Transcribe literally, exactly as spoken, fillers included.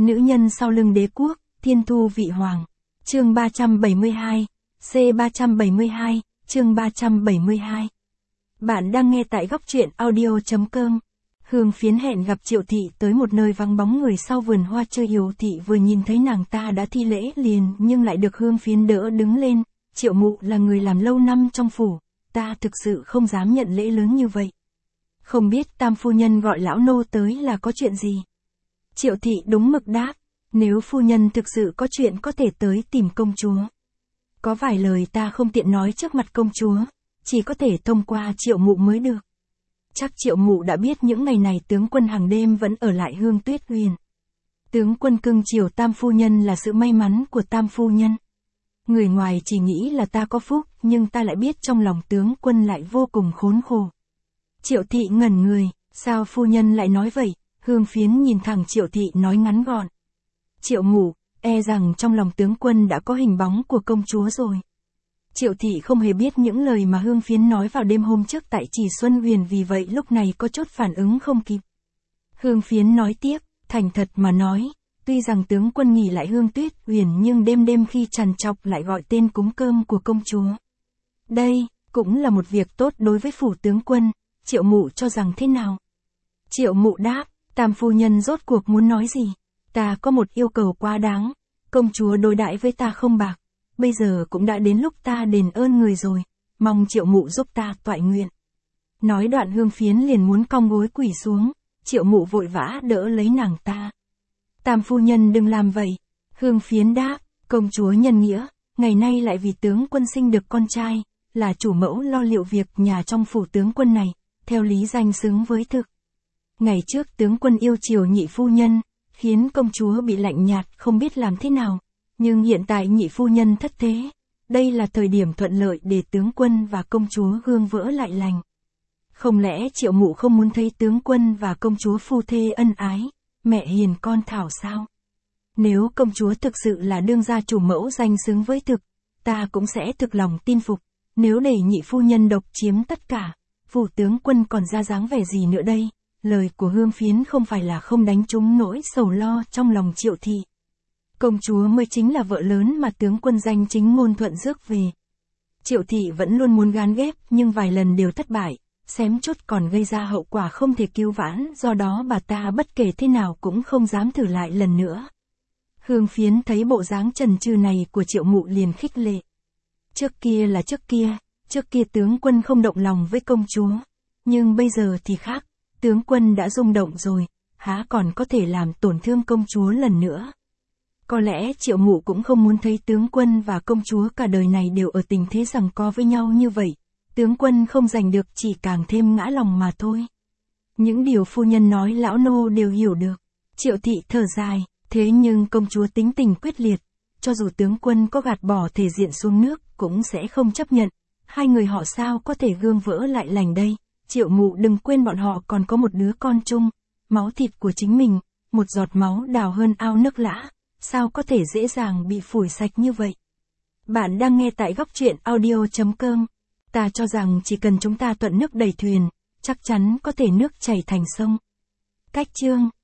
Nữ nhân sau lưng đế quốc, thiên thu vị hoàng. Chương ba trăm bảy mươi hai, C ba trăm bảy mươi hai, chương ba trăm bảy mươi hai. Bạn đang nghe tại góc truyện audio.com. Hương Phiến hẹn gặp Triệu Thị tới một nơi vắng bóng người sau vườn hoa chơi Hiếu Thị vừa nhìn thấy nàng ta đã thi lễ liền nhưng lại được Hương Phiến đỡ đứng lên. Triệu mụ là người làm lâu năm trong phủ, ta thực sự không dám nhận lễ lớn như vậy. Không biết tam phu nhân gọi lão nô tới là có chuyện gì? Triệu Thị đúng mực đáp, nếu phu nhân thực sự có chuyện có thể tới tìm công chúa. Có vài lời ta không tiện nói trước mặt công chúa, chỉ có thể thông qua Triệu mụ mới được. Chắc Triệu mụ đã biết những ngày này tướng quân hàng đêm vẫn ở lại Hương Tuyết Huyền. Tướng quân cưng chiều tam phu nhân là sự may mắn của tam phu nhân. Người ngoài chỉ nghĩ là ta có phúc, nhưng ta lại biết trong lòng tướng quân lại vô cùng khốn khổ. Triệu Thị ngẩn người, sao phu nhân lại nói vậy? Hương Phiến nhìn thẳng Triệu Thị nói ngắn gọn. Triệu mụ, e rằng trong lòng tướng quân đã có hình bóng của công chúa rồi. Triệu Thị không hề biết những lời mà Hương Phiến nói vào đêm hôm trước tại Trì Xuân Huyền, vì vậy lúc này có chút phản ứng không kịp. Hương Phiến nói tiếp, thành thật mà nói, tuy rằng tướng quân nghỉ lại Hương Tuyết Huyền nhưng đêm đêm khi trằn trọc lại gọi tên cúng cơm của công chúa. Đây, cũng là một việc tốt đối với phủ tướng quân, Triệu mụ cho rằng thế nào? Triệu mụ đáp, tam phu nhân rốt cuộc muốn nói gì? Ta có một yêu cầu quá đáng, công chúa đối đãi với ta không bạc, bây giờ cũng đã đến lúc ta đền ơn người rồi, mong Triệu mụ giúp ta toại nguyện. Nói đoạn Hương Phiến liền muốn cong gối quỳ xuống, Triệu mụ vội vã đỡ lấy nàng ta. Tam phu nhân đừng làm vậy. Hương Phiến đáp, công chúa nhân nghĩa, ngày nay lại vì tướng quân sinh được con trai, là chủ mẫu lo liệu việc nhà trong phủ tướng quân này, theo lý danh xứng với thực. Ngày trước tướng quân yêu chiều nhị phu nhân, khiến công chúa bị lạnh nhạt không biết làm thế nào, nhưng hiện tại nhị phu nhân thất thế, đây là thời điểm thuận lợi để tướng quân và công chúa gương vỡ lại lành. Không lẽ Triệu mụ không muốn thấy tướng quân và công chúa phu thê ân ái, mẹ hiền con thảo sao? Nếu công chúa thực sự là đương gia chủ mẫu danh xứng với thực, ta cũng sẽ thực lòng tin phục, nếu để nhị phu nhân độc chiếm tất cả, phủ tướng quân còn ra dáng vẻ gì nữa đây? Lời của Hương Phiến không phải là không đánh trúng nỗi sầu lo trong lòng Triệu Thị. Công chúa mới chính là vợ lớn mà tướng quân danh chính ngôn thuận rước về. Triệu Thị vẫn luôn muốn gán ghép nhưng vài lần đều thất bại, xém chút còn gây ra hậu quả không thể cứu vãn, do đó bà ta bất kể thế nào cũng không dám thử lại lần nữa. Hương Phiến thấy bộ dáng chần chừ này của Triệu mụ liền khích lệ. Trước kia là trước kia, trước kia tướng quân không động lòng với công chúa, nhưng bây giờ thì khác. Tướng quân đã rung động rồi, há còn có thể làm tổn thương công chúa lần nữa. Có lẽ Triệu mụ cũng không muốn thấy tướng quân và công chúa cả đời này đều ở tình thế giằng co với nhau như vậy. Tướng quân không giành được chỉ càng thêm ngã lòng mà thôi. Những điều phu nhân nói lão nô đều hiểu được. Triệu Thị thở dài, thế nhưng công chúa tính tình quyết liệt, cho dù tướng quân có gạt bỏ thể diện xuống nước cũng sẽ không chấp nhận. Hai người họ sao có thể gương vỡ lại lành đây? Triệu mụ đừng quên bọn họ còn có một đứa con chung, máu thịt của chính mình, một giọt máu đào hơn ao nước lã, sao có thể dễ dàng bị phủi sạch như vậy. Bạn đang nghe tại góc truyện audio.com. Ta cho rằng chỉ cần chúng ta thuận nước đẩy thuyền, chắc chắn có thể nước chảy thành sông. Cách chương